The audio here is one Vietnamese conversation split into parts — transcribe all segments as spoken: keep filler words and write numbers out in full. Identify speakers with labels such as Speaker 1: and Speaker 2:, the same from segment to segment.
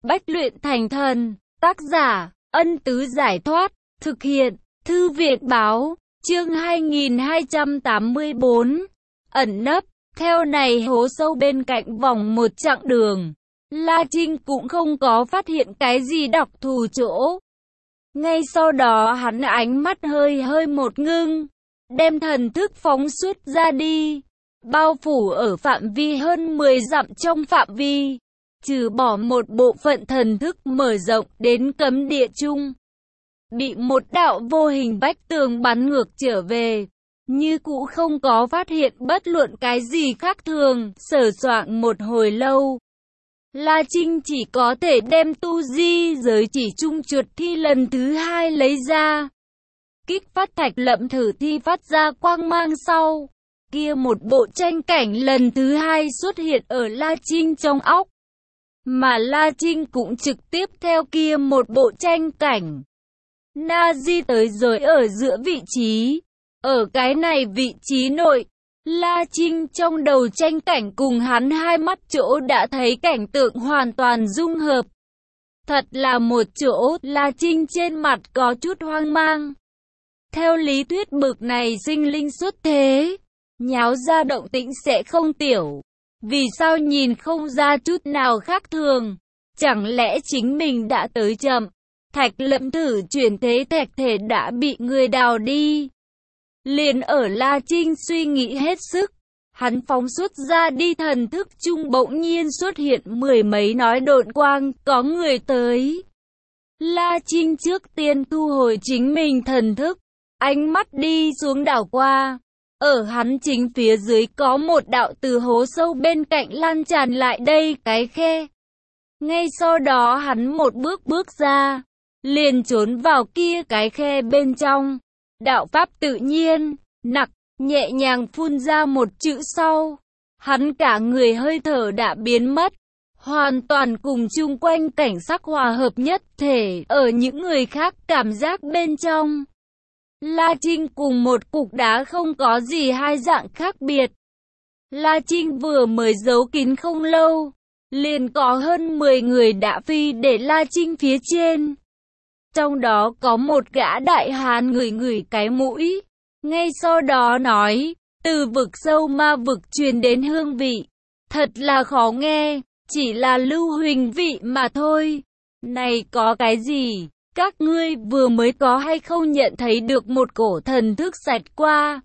Speaker 1: Bách luyện thành thần. Tác giả, Ân Tứ Giải Thoát. Thực hiện, Thư viện Báo. Chương hai nghìn hai trăm tám mươi bốn. Ẩn nấp. Theo này hố sâu bên cạnh vòng một chặng đường, La Trinh cũng không có phát hiện cái gì đặc thù chỗ. Ngay sau đó hắn ánh mắt hơi hơi một ngưng, đem thần thức phóng xuất ra đi, bao phủ ở phạm vi hơn mười dặm trong phạm vi, trừ bỏ một bộ phận thần thức mở rộng đến cấm địa chung. Bị một đạo vô hình vách tường bắn ngược trở về, như cũ không có phát hiện bất luận cái gì khác thường, sờ soạng một hồi lâu. La Trinh chỉ có thể đem tu di giới chỉ trung chuột thi lần thứ hai lấy ra. Kích phát thạch lậm thử thi phát ra quang mang sau. Kia một bộ tranh cảnh lần thứ hai xuất hiện ở La Trinh trong óc. Mà La Trinh cũng trực tiếp theo kia một bộ tranh cảnh. Na Di tới rồi ở giữa vị trí. Ở cái này vị trí nội, La Trinh trong đầu tranh cảnh cùng hắn hai mắt chỗ đã thấy cảnh tượng hoàn toàn dung hợp. Thật là một chỗ, La Trinh trên mặt có chút hoang mang. Theo lý thuyết bực này sinh linh xuất thế, nháo ra động tĩnh sẽ không tiểu. Vì sao nhìn không ra chút nào khác thường? Chẳng lẽ chính mình đã tới chậm? Thạch lậm thử chuyển thế thạch thể đã bị người đào đi. Liền ở La Trinh suy nghĩ hết sức, hắn phóng xuất ra đi thần thức chung bỗng nhiên xuất hiện mười mấy nói độn quang, có người tới. La Trinh trước tiên thu hồi chính mình thần thức, ánh mắt đi xuống đảo qua. Ở hắn chính phía dưới có một đạo từ hố sâu bên cạnh lan tràn lại đây cái khe. Ngay sau đó hắn một bước bước ra, liền trốn vào kia cái khe bên trong. Đạo pháp tự nhiên, nặc, nhẹ nhàng phun ra một chữ sau. Hắn cả người hơi thở đã biến mất, hoàn toàn cùng chung quanh cảnh sắc hòa hợp nhất thể ở những người khác cảm giác bên trong. La Trinh cùng một cục đá không có gì hai dạng khác biệt. La Trinh vừa mới giấu kín không lâu, liền có hơn mười người đã phi để La Trinh phía trên. Trong đó có một gã đại hán ngửi ngửi cái mũi, ngay sau đó nói, từ vực sâu ma vực truyền đến hương vị, thật là khó nghe, chỉ là lưu huỳnh vị mà thôi. Này có cái gì? Các ngươi vừa mới có hay không nhận thấy được một cổ thần thức xẹt qua?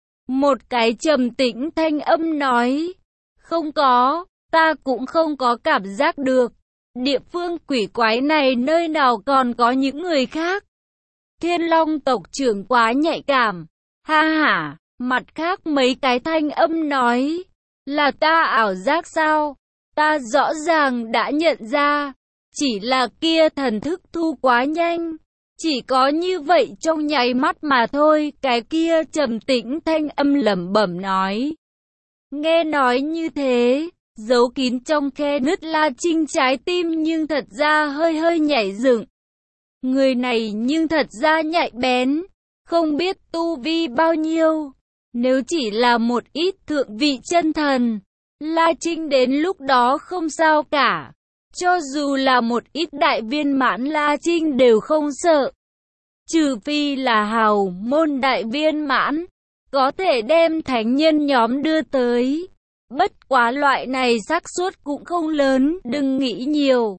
Speaker 1: Một cái trầm tĩnh thanh âm nói, không có, ta cũng không có cảm giác được. Địa phương quỷ quái này nơi nào còn có những người khác? Thiên Long tộc trưởng quá nhạy cảm. Ha ha, mặt khác mấy cái thanh âm nói, là ta ảo giác sao? Ta rõ ràng đã nhận ra, chỉ là kia thần thức thu quá nhanh. Chỉ có như vậy trong nháy mắt mà thôi. Cái kia trầm tĩnh thanh âm lẩm bẩm nói. Nghe nói như thế, giấu kín trong khe nứt La Trinh trái tim nhưng thật ra hơi hơi nhảy dựng. Người này nhưng thật ra nhạy bén, không biết tu vi bao nhiêu. Nếu chỉ là một ít thượng vị chân thần, La Trinh đến lúc đó không sao cả. Cho dù là một ít đại viên mãn La Trinh đều không sợ. Trừ phi là hào môn đại viên mãn, có thể đem thánh nhân nhóm đưa tới. Bất quá loại này xác suất cũng không lớn, đừng nghĩ nhiều.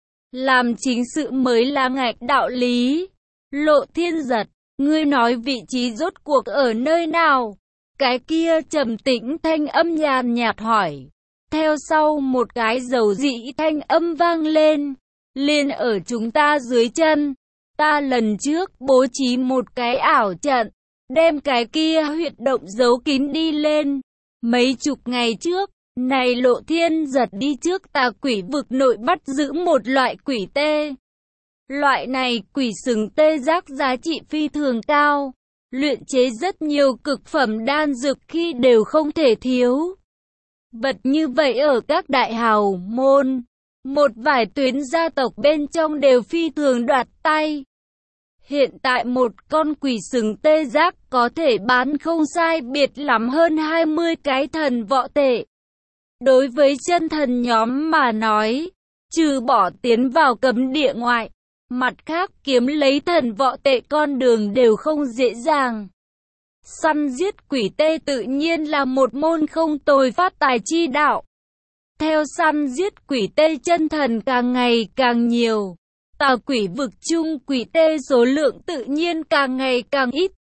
Speaker 1: Làm chính sự mới là ngạch đạo lý. Lộ Thiên giật, ngươi nói vị trí rốt cuộc ở nơi nào? Cái kia trầm tĩnh thanh âm nhàn nhạt hỏi. Theo sau một cái dầu dĩ thanh âm vang lên. Liền ở chúng ta dưới chân. Ta lần trước bố trí một cái ảo trận, đem cái kia huyệt động giấu kín đi lên. Mấy chục ngày trước, này Lộ Thiên giật đi trước tà quỷ vực nội bắt giữ một loại quỷ tê. Loại này quỷ sừng tê giác giá trị phi thường cao, luyện chế rất nhiều cực phẩm đan dược khi đều không thể thiếu. Vật như vậy ở các đại hào môn, một vài tuyến gia tộc bên trong đều phi thường đoạt tay. Hiện tại một con quỷ sừng tê giác có thể bán không sai biệt lắm hơn hai mươi cái thần võ tệ. Đối với chân thần nhóm mà nói, trừ bỏ tiến vào cấm địa ngoại, mặt khác kiếm lấy thần võ tệ con đường đều không dễ dàng. Săn giết quỷ tê tự nhiên là một môn không tồi phát tài chi đạo. Theo săn giết quỷ tê chân thần càng ngày càng nhiều, tà quỷ vực chung quỷ tê số lượng tự nhiên càng ngày càng ít.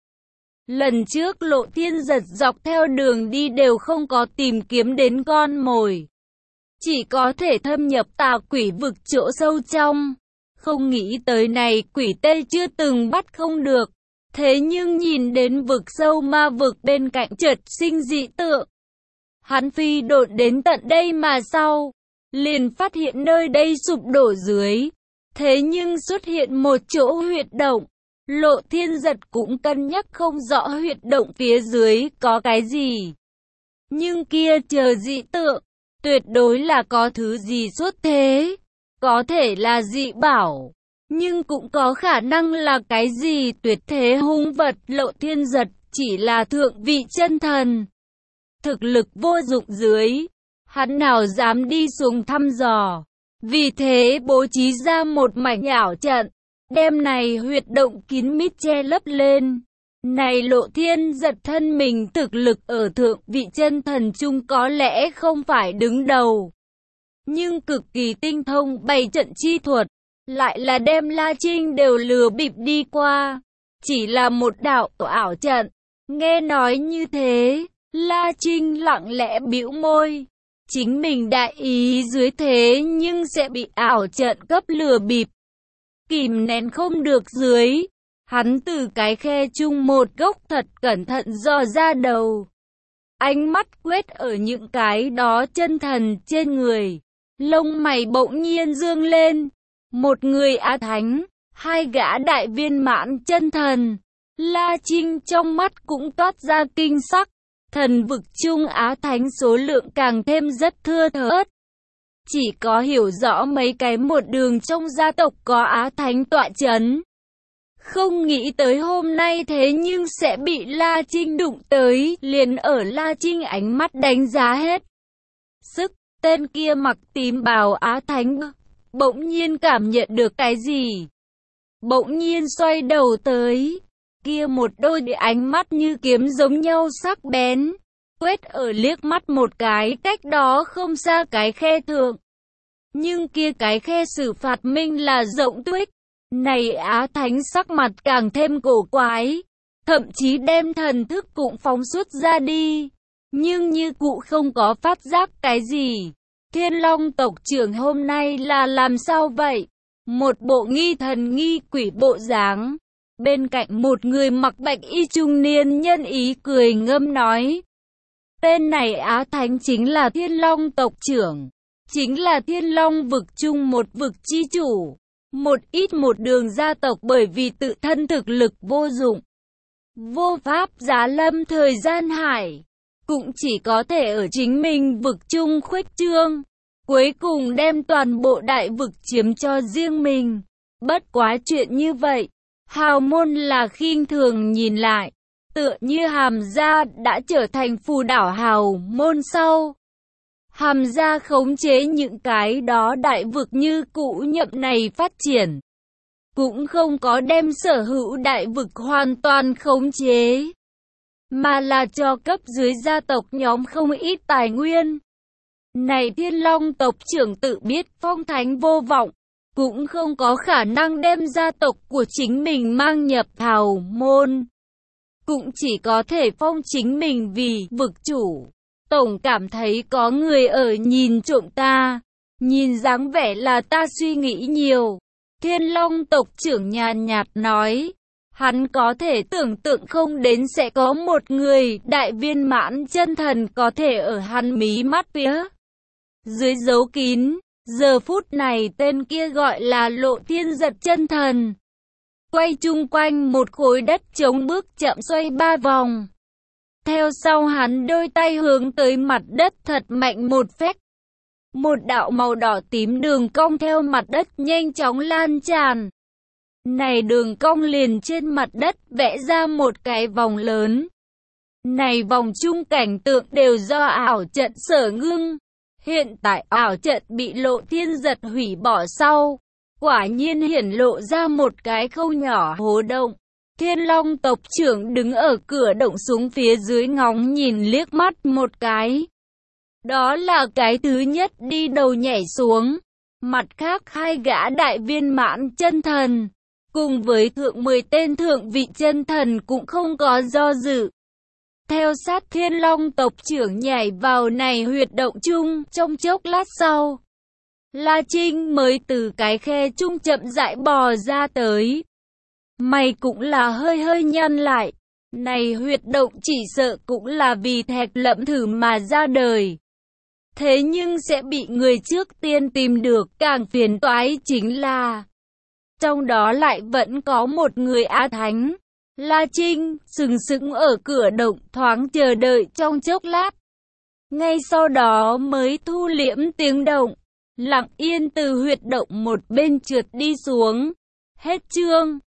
Speaker 1: Lần trước Lộ Thiên Giật dọc theo đường đi đều không có tìm kiếm đến con mồi, chỉ có thể thâm nhập tà quỷ vực chỗ sâu trong. Không nghĩ tới này quỷ tê chưa từng bắt không được, thế nhưng nhìn đến vực sâu ma vực bên cạnh chợt sinh dị tượng. Hắn phi độn đến tận đây mà sau, liền phát hiện nơi đây sụp đổ dưới, thế nhưng xuất hiện một chỗ huyệt động. Lộ Thiên Giật cũng cân nhắc không rõ huyệt động phía dưới có cái gì, nhưng kia chờ dị tượng, tuyệt đối là có thứ gì xuất thế, có thể là dị bảo, nhưng cũng có khả năng là cái gì tuyệt thế hung vật. Lộ Thiên Giật chỉ là thượng vị chân thần, thực lực vô dụng dưới, hắn nào dám đi xuống thăm dò, vì thế bố trí ra một mảnh ảo trận, đem này huyệt động kín mít che lấp lên. Này Lộ Thiên Giật thân mình thực lực ở thượng vị chân thần chung có lẽ không phải đứng đầu, nhưng cực kỳ tinh thông bày trận chi thuật, lại là đem La Trinh đều lừa bịp đi qua. Chỉ là một đạo ảo trận, nghe nói như thế, La Trinh lặng lẽ bĩu môi. Chính mình đại ý dưới thế nhưng sẽ bị ảo trận cấp lừa bịp. Kìm nén không được dưới, hắn từ cái khe chung một gốc thật cẩn thận dò ra đầu. Ánh mắt quét ở những cái đó chân thần trên người, lông mày bỗng nhiên dương lên. Một người Á Thánh, hai gã đại viên mãn chân thần. La Trinh trong mắt cũng toát ra kinh sắc. Thần vực chung Á Thánh số lượng càng thêm rất thưa thớt. Chỉ có hiểu rõ mấy cái một đường trong gia tộc có Á Thánh tọa chấn. Không nghĩ tới hôm nay thế nhưng sẽ bị La Trinh đụng tới, liền ở La Trinh ánh mắt đánh giá hết sức, tên kia mặc tím bào Á Thánh bỗng nhiên cảm nhận được cái gì. Bỗng nhiên xoay đầu tới, kia một đôi ánh mắt như kiếm giống nhau sắc bén, quét ở liếc mắt một cái cách đó không xa cái khe thượng. Nhưng kia cái khe xử phạt minh là rộng tuếch. Này Á Thánh sắc mặt càng thêm cổ quái, thậm chí đem thần thức cũng phóng xuất ra đi, nhưng như cụ không có phát giác cái gì. Thiên Long tộc trưởng hôm nay là làm sao vậy? Một bộ nghi thần nghi quỷ bộ dáng. Bên cạnh một người mặc bạch y trung niên nhân ý cười ngâm nói. Tên này Á Thánh chính là Thiên Long tộc trưởng, chính là Thiên Long vực chung một vực chi chủ. Một ít một đường gia tộc bởi vì tự thân thực lực vô dụng, vô pháp giá lâm thời gian hải, cũng chỉ có thể ở chính mình vực chung khuếch trương, cuối cùng đem toàn bộ đại vực chiếm cho riêng mình. Bất quá chuyện như vậy, hào môn là khinh thường nhìn lại, tựa như Hàm gia đã trở thành phù đảo hào môn sau. Hàm gia khống chế những cái đó đại vực như cũ nhậm này phát triển, cũng không có đem sở hữu đại vực hoàn toàn khống chế, mà là cho cấp dưới gia tộc nhóm không ít tài nguyên. Này Thiên Long tộc trưởng tự biết phong thánh vô vọng, cũng không có khả năng đem gia tộc của chính mình mang nhập hào môn, cũng chỉ có thể phong chính mình vì vực chủ. Tổng cảm thấy có người ở nhìn trộm ta, nhìn dáng vẻ là ta suy nghĩ nhiều. Thiên Long tộc trưởng nhàn nhạt nói, hắn có thể tưởng tượng không đến sẽ có một người đại viên mãn chân thần có thể ở hắn mí mắt phía dưới giấu kín. Giờ phút này tên kia gọi là Lộ Thiên Giật chân thần, quay chung quanh một khối đất trống bước chậm xoay ba vòng. Theo sau hắn đôi tay hướng tới mặt đất thật mạnh một phách. Một đạo màu đỏ tím đường cong theo mặt đất nhanh chóng lan tràn. Này đường cong liền trên mặt đất vẽ ra một cái vòng lớn. Này vòng chung cảnh tượng đều do ảo trận sở ngưng. Hiện tại ảo trận bị Lộ Thiên Giật hủy bỏ sau, quả nhiên hiển lộ ra một cái khâu nhỏ hố động. Thiên Long tộc trưởng đứng ở cửa động xuống phía dưới ngóng nhìn liếc mắt một cái. Đó là cái thứ nhất đi đầu nhảy xuống. Mặt khác hai gã đại viên mãn chân thần, cùng với thượng mười tên thượng vị chân thần cũng không có do dự. Theo sát Thiên Long tộc trưởng nhảy vào này huyệt động chung, trong chốc lát sau, La Trinh mới từ cái khe chung chậm rãi bò ra tới. Mày cũng là hơi hơi nhăn lại, này huyệt động chỉ sợ cũng là vì Thạch Lẫm thử mà ra đời. Thế nhưng sẽ bị người trước tiên tìm được, càng phiền toái chính là trong đó lại vẫn có một người A Thánh. La Trinh sừng sững ở cửa động thoáng chờ đợi trong chốc lát. Ngay sau đó mới thu liễm tiếng động, lặng yên từ huyệt động một bên trượt đi xuống. Hết chương.